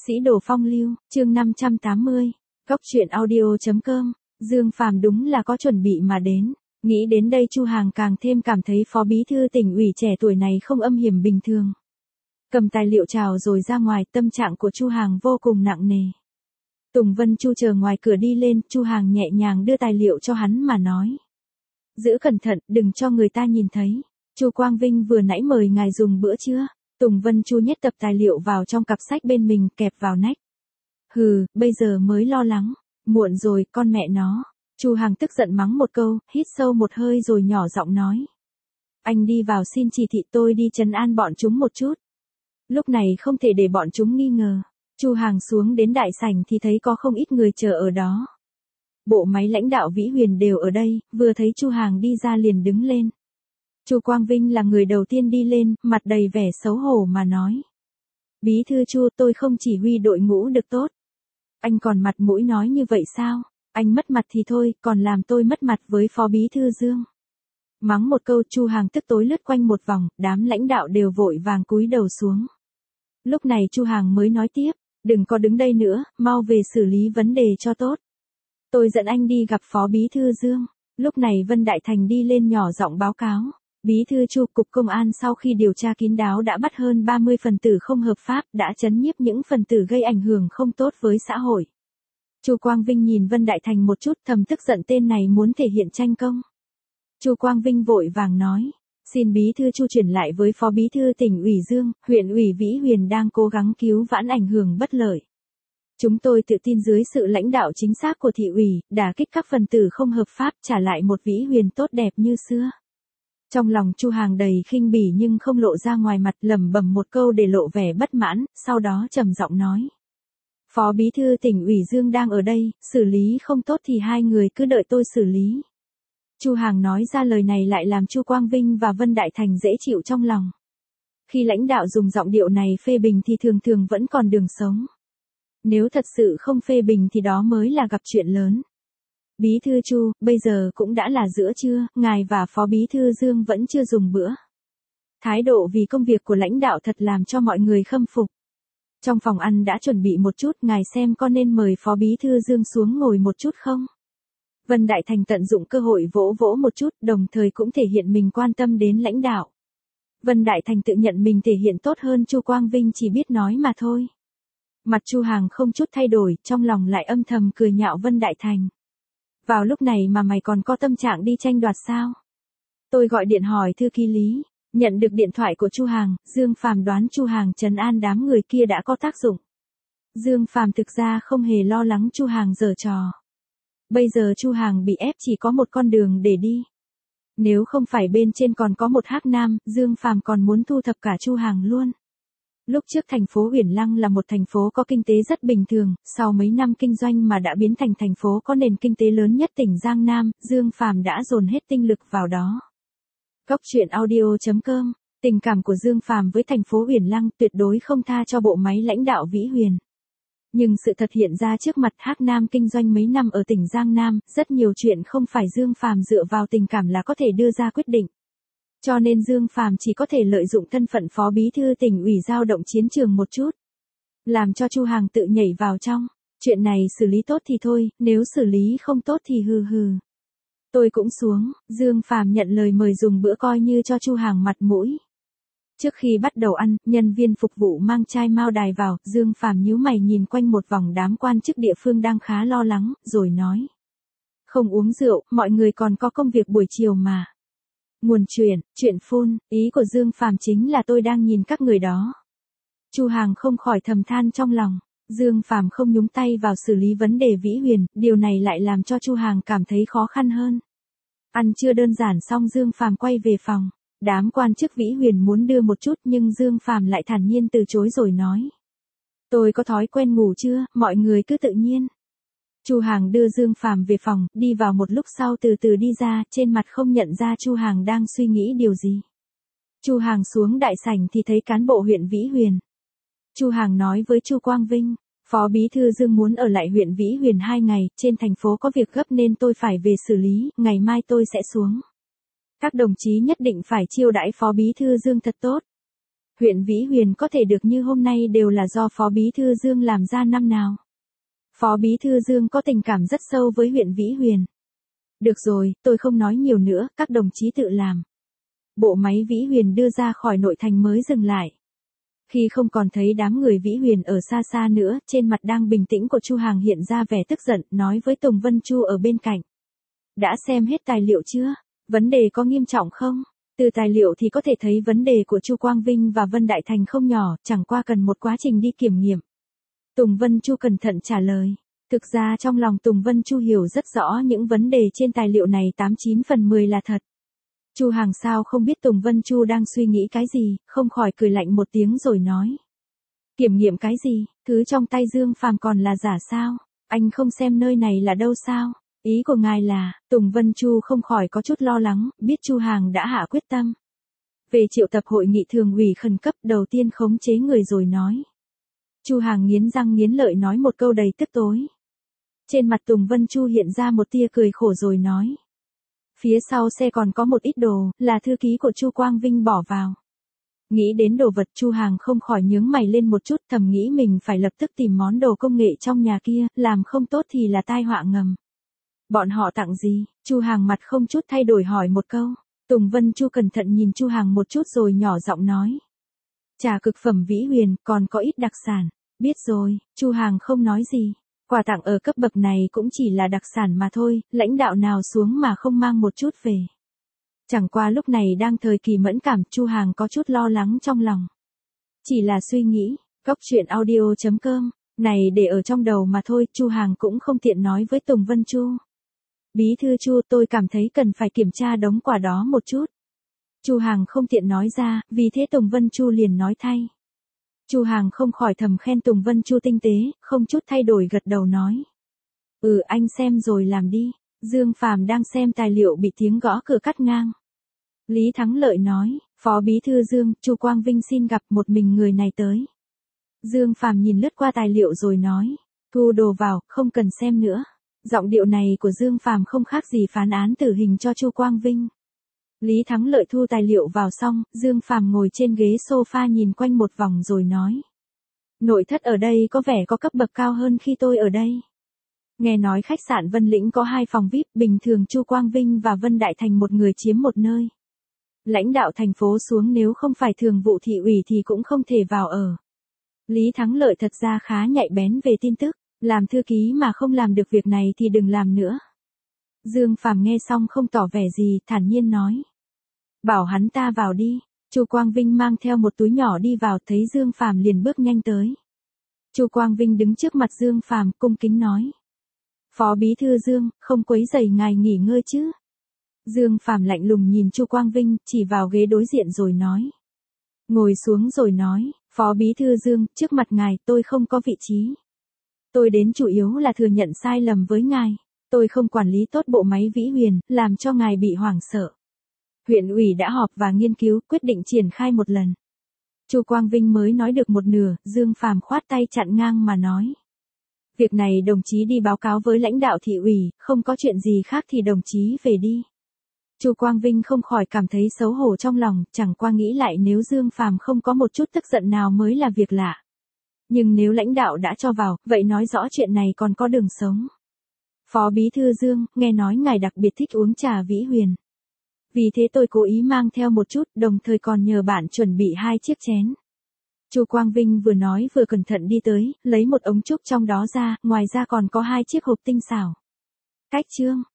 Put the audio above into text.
Sĩ đồ phong lưu, chương 580, Góc truyện audio.com, Dương Phàm đúng là có chuẩn bị mà đến. Nghĩ đến đây Chu Hàng càng thêm cảm thấy phó bí thư tỉnh ủy trẻ tuổi này không âm hiểm bình thường. Cầm tài liệu chào rồi ra ngoài, tâm trạng của Chu Hàng vô cùng nặng nề. Tùng Vân Chu chờ ngoài cửa đi lên, Chu Hàng nhẹ nhàng đưa tài liệu cho hắn mà nói. Giữ cẩn thận, đừng cho người ta nhìn thấy. Chu Quang Vinh vừa nãy mời ngài dùng bữa trưa. Tùng Vân Chu nhét tập tài liệu vào trong cặp sách bên mình, kẹp vào nách. Hừ, bây giờ mới lo lắng. Muộn rồi, con mẹ nó. Chu Hàng tức giận mắng một câu, hít sâu một hơi rồi nhỏ giọng nói. Anh đi vào xin chỉ thị, tôi đi trấn an bọn chúng một chút. Lúc này không thể để bọn chúng nghi ngờ. Chu Hàng xuống đến đại sảnh thì thấy có không ít người chờ ở đó. Bộ máy lãnh đạo Vĩ Huyền đều ở đây, vừa thấy Chu Hàng đi ra liền đứng lên. Chu Quang Vinh là người đầu tiên đi lên, mặt đầy vẻ xấu hổ mà nói. Bí thư Chu, tôi không chỉ huy đội ngũ được tốt. Anh còn mặt mũi nói như vậy sao? Anh mất mặt thì thôi, còn làm tôi mất mặt với phó bí thư Dương. Mắng một câu, Chu Hàng tức tối lướt quanh một vòng, đám lãnh đạo đều vội vàng cúi đầu xuống. Lúc này Chu Hàng mới nói tiếp, đừng có đứng đây nữa, mau về xử lý vấn đề cho tốt. Tôi dẫn anh đi gặp phó bí thư Dương. Lúc này Vân Đại Thành đi lên nhỏ giọng báo cáo. Bí thư Chu, cục công an sau khi điều tra kín đáo đã bắt hơn 30 phần tử không hợp pháp, đã trấn nhiếp những phần tử gây ảnh hưởng không tốt với xã hội. Chu Quang Vinh nhìn Vân Đại Thành một chút, thầm tức giận tên này muốn thể hiện tranh công. Chu Quang Vinh vội vàng nói, xin bí thư Chu chuyển lại với phó bí thư tỉnh ủy Dương, huyện ủy Vĩ Huyền đang cố gắng cứu vãn ảnh hưởng bất lợi. Chúng tôi tự tin dưới sự lãnh đạo chính xác của thị ủy, đả kích các phần tử không hợp pháp, trả lại một Vĩ Huyền tốt đẹp như xưa. Trong lòng Chu Hàng đầy khinh bỉ nhưng không lộ ra ngoài mặt, lẩm bẩm một câu để lộ vẻ bất mãn, sau đó trầm giọng nói. Phó bí thư tỉnh ủy Dương đang ở đây, xử lý không tốt thì hai người cứ đợi tôi xử lý. Chu Hàng nói ra lời này lại làm Chu Quang Vinh và Vân Đại Thành dễ chịu trong lòng. Khi lãnh đạo dùng giọng điệu này phê bình thì thường thường vẫn còn đường sống. Nếu thật sự không phê bình thì đó mới là gặp chuyện lớn. Bí thư Chu, bây giờ cũng đã là giữa trưa, ngài và phó bí thư Dương vẫn chưa dùng bữa. Thái độ vì công việc của lãnh đạo thật làm cho mọi người khâm phục. Trong phòng ăn đã chuẩn bị một chút, ngài xem có nên mời phó bí thư Dương xuống ngồi một chút không? Vân Đại Thành tận dụng cơ hội vỗ vỗ một chút, đồng thời cũng thể hiện mình quan tâm đến lãnh đạo. Vân Đại Thành tự nhận mình thể hiện tốt hơn Chu Quang Vinh chỉ biết nói mà thôi. Mặt Chu Hàng không chút thay đổi, trong lòng lại âm thầm cười nhạo Vân Đại Thành. Vào lúc này mà mày còn có tâm trạng đi tranh đoạt sao? Tôi gọi điện hỏi thư ký Lý, nhận được điện thoại của Chu Hàng, Dương Phàm đoán Chu Hàng trấn an đám người kia đã có tác dụng. Dương Phàm thực ra không hề lo lắng Chu Hàng giở trò. Bây giờ Chu Hàng bị ép chỉ có một con đường để đi. Nếu không phải bên trên còn có một Hắc Nam, Dương Phàm còn muốn thu thập cả Chu Hàng luôn. Lúc trước thành phố Uyển Lăng là một thành phố có kinh tế rất bình thường, sau mấy năm kinh doanh mà đã biến thành thành phố có nền kinh tế lớn nhất tỉnh Giang Nam, Dương Phàm đã dồn hết tinh lực vào đó. Góc truyện audio.com, tình cảm của Dương Phàm với thành phố Uyển Lăng tuyệt đối không tha cho bộ máy lãnh đạo Vĩ Huyền. Nhưng sự thật hiện ra trước mặt, Hắc Nam kinh doanh mấy năm ở tỉnh Giang Nam, rất nhiều chuyện không phải Dương Phàm dựa vào tình cảm là có thể đưa ra quyết định. Cho nên Dương Phàm chỉ có thể lợi dụng thân phận phó bí thư tỉnh ủy dao động chiến trường một chút. Làm cho Chu Hàng tự nhảy vào trong. Chuyện này xử lý tốt thì thôi, nếu xử lý không tốt thì hừ hừ. Tôi cũng xuống, Dương Phàm nhận lời mời dùng bữa coi như cho Chu Hàng mặt mũi. Trước khi bắt đầu ăn, nhân viên phục vụ mang chai mao đài vào, Dương Phàm nhíu mày nhìn quanh một vòng đám quan chức địa phương đang khá lo lắng, rồi nói. Không uống rượu, mọi người còn có công việc buổi chiều mà. Nguồn chuyện phun, ý của Dương Phàm chính là tôi đang nhìn các người đó. Chu Hàng không khỏi thầm than trong lòng, Dương Phàm không nhúng tay vào xử lý vấn đề Vĩ Huyền, điều này lại làm cho Chu Hàng cảm thấy khó khăn hơn. Ăn chưa đơn giản xong Dương Phàm quay về phòng, đám quan chức Vĩ Huyền muốn đưa một chút nhưng Dương Phàm lại thản nhiên từ chối rồi nói. Tôi có thói quen ngủ chưa, mọi người cứ tự nhiên. Chu Hàng đưa Dương Phàm về phòng, đi vào một lúc sau từ từ đi ra, trên mặt không nhận ra Chu Hàng đang suy nghĩ điều gì. Chu Hàng xuống đại sảnh thì thấy cán bộ huyện Vĩ Huyền. Chu Hàng nói với Chu Quang Vinh, phó bí thư Dương muốn ở lại huyện Vĩ Huyền 2 ngày, trên thành phố có việc gấp nên tôi phải về xử lý, ngày mai tôi sẽ xuống. Các đồng chí nhất định phải chiêu đãi phó bí thư Dương thật tốt. Huyện Vĩ Huyền có thể được như hôm nay đều là do Phó Bí Thư Dương làm ra năm nào. Phó Bí Thư Dương có tình cảm rất sâu với huyện Vĩ Huyền. Được rồi, tôi không nói nhiều nữa, các đồng chí tự làm. Bộ máy Vĩ Huyền đưa ra khỏi nội thành mới dừng lại. Khi không còn thấy đám người Vĩ Huyền ở xa xa nữa, trên mặt đang bình tĩnh của Chu Hàng hiện ra vẻ tức giận, nói với Tùng Vân Chu ở bên cạnh. Đã xem hết tài liệu chưa? Vấn đề có nghiêm trọng không? Từ tài liệu thì có thể thấy vấn đề của Chu Quang Vinh và Vân Đại Thành không nhỏ, chẳng qua cần một quá trình đi kiểm nghiệm. Tùng Vân Chu cẩn thận trả lời. Thực ra trong lòng Tùng Vân Chu hiểu rất rõ những vấn đề trên tài liệu này 89 phần 10 là thật. Chu Hàng sao không biết Tùng Vân Chu đang suy nghĩ cái gì, không khỏi cười lạnh một tiếng rồi nói. Kiểm nghiệm cái gì, thứ trong tay Dương Phàm còn là giả sao? Anh không xem nơi này là đâu sao? Ý của ngài là, Tùng Vân Chu không khỏi có chút lo lắng, biết Chu Hàng đã hạ quyết tâm. Về triệu tập hội nghị thường ủy khẩn cấp đầu tiên khống chế người rồi nói. Chu Hàng nghiến răng nghiến lợi nói một câu đầy tức tối. Trên mặt Tùng Vân Chu hiện ra một tia cười khổ rồi nói. Phía sau xe còn có một ít đồ, là thư ký của Chu Quang Vinh bỏ vào. Nghĩ đến đồ vật Chu Hàng không khỏi nhướng mày lên một chút, thầm nghĩ mình phải lập tức tìm món đồ công nghệ trong nhà kia, làm không tốt thì là tai họa ngầm. Bọn họ tặng gì? Chu Hàng mặt không chút thay đổi hỏi một câu. Tùng Vân Chu cẩn thận nhìn Chu Hàng một chút rồi nhỏ giọng nói. Trà cực phẩm Vĩ Huyền, còn có ít đặc sản. Biết rồi, Chu Hàng không nói gì. Quà tặng ở cấp bậc này cũng chỉ là đặc sản mà thôi, lãnh đạo nào xuống mà không mang một chút về. Chẳng qua lúc này đang thời kỳ mẫn cảm, Chu Hàng có chút lo lắng trong lòng. Chỉ là suy nghĩ, Góc Chuyện Audio.com, này để ở trong đầu mà thôi, Chu Hàng cũng không tiện nói với Tùng Vân Chu. Bí thư Chu, tôi cảm thấy cần phải kiểm tra đống quà đó một chút. Chu Hàng không tiện nói ra, vì thế Tùng Vân Chu liền nói thay. Chu Hàng không khỏi thầm khen Tùng Vân Chu tinh tế, không chút thay đổi gật đầu nói. Anh xem rồi làm đi. Dương Phàm đang xem tài liệu bị tiếng gõ cửa cắt ngang. Lý Thắng Lợi nói, Phó Bí Thư Dương, Chu Quang Vinh xin gặp một mình người này tới. Dương Phàm nhìn lướt qua tài liệu rồi nói, thu đồ vào, không cần xem nữa. Giọng điệu này của Dương Phàm không khác gì phán án tử hình cho Chu Quang Vinh. Lý Thắng Lợi thu tài liệu vào xong, Dương Phàm ngồi trên ghế sofa nhìn quanh một vòng rồi nói. Nội thất ở đây có vẻ có cấp bậc cao hơn khi tôi ở đây. Nghe nói khách sạn Vân Lĩnh có 2 phòng VIP, bình thường Chu Quang Vinh và Vân Đại Thành một người chiếm một nơi. Lãnh đạo thành phố xuống nếu không phải thường vụ thị ủy thì cũng không thể vào ở. Lý Thắng Lợi thật ra khá nhạy bén về tin tức, làm thư ký mà không làm được việc này thì đừng làm nữa. Dương Phàm nghe xong không tỏ vẻ gì, thản nhiên nói. Bảo hắn ta vào đi. Chu Quang Vinh mang theo một túi nhỏ đi vào, thấy Dương Phàm liền bước nhanh tới. Chu Quang Vinh đứng trước mặt Dương Phàm cung kính nói. Phó Bí Thư Dương, không quấy rầy ngài nghỉ ngơi chứ? Dương Phàm lạnh lùng nhìn Chu Quang Vinh, chỉ vào ghế đối diện rồi nói. Ngồi xuống rồi nói, Phó Bí Thư Dương, trước mặt ngài tôi không có vị trí. Tôi đến chủ yếu là thừa nhận sai lầm với ngài. Tôi không quản lý tốt bộ máy Vĩ Huyền, làm cho ngài bị hoảng sợ. Huyện ủy đã họp và nghiên cứu, quyết định triển khai một lần. Chu Quang Vinh mới nói được một nửa, Dương Phàm khoát tay chặn ngang mà nói. Việc này đồng chí đi báo cáo với lãnh đạo thị ủy, không có chuyện gì khác thì đồng chí về đi. Chu Quang Vinh không khỏi cảm thấy xấu hổ trong lòng, chẳng qua nghĩ lại nếu Dương Phàm không có một chút tức giận nào mới là việc lạ. Nhưng nếu lãnh đạo đã cho vào, vậy nói rõ chuyện này còn có đường sống. Phó Bí Thư Dương, nghe nói ngài đặc biệt thích uống trà Vĩ Huyền. Vì thế tôi cố ý mang theo một chút, đồng thời còn nhờ bạn chuẩn bị 2 chiếc chén. Chu Quang Vinh vừa nói vừa cẩn thận đi tới, lấy một ống trúc trong đó ra, ngoài ra còn có 2 chiếc hộp tinh xảo. Cách chương.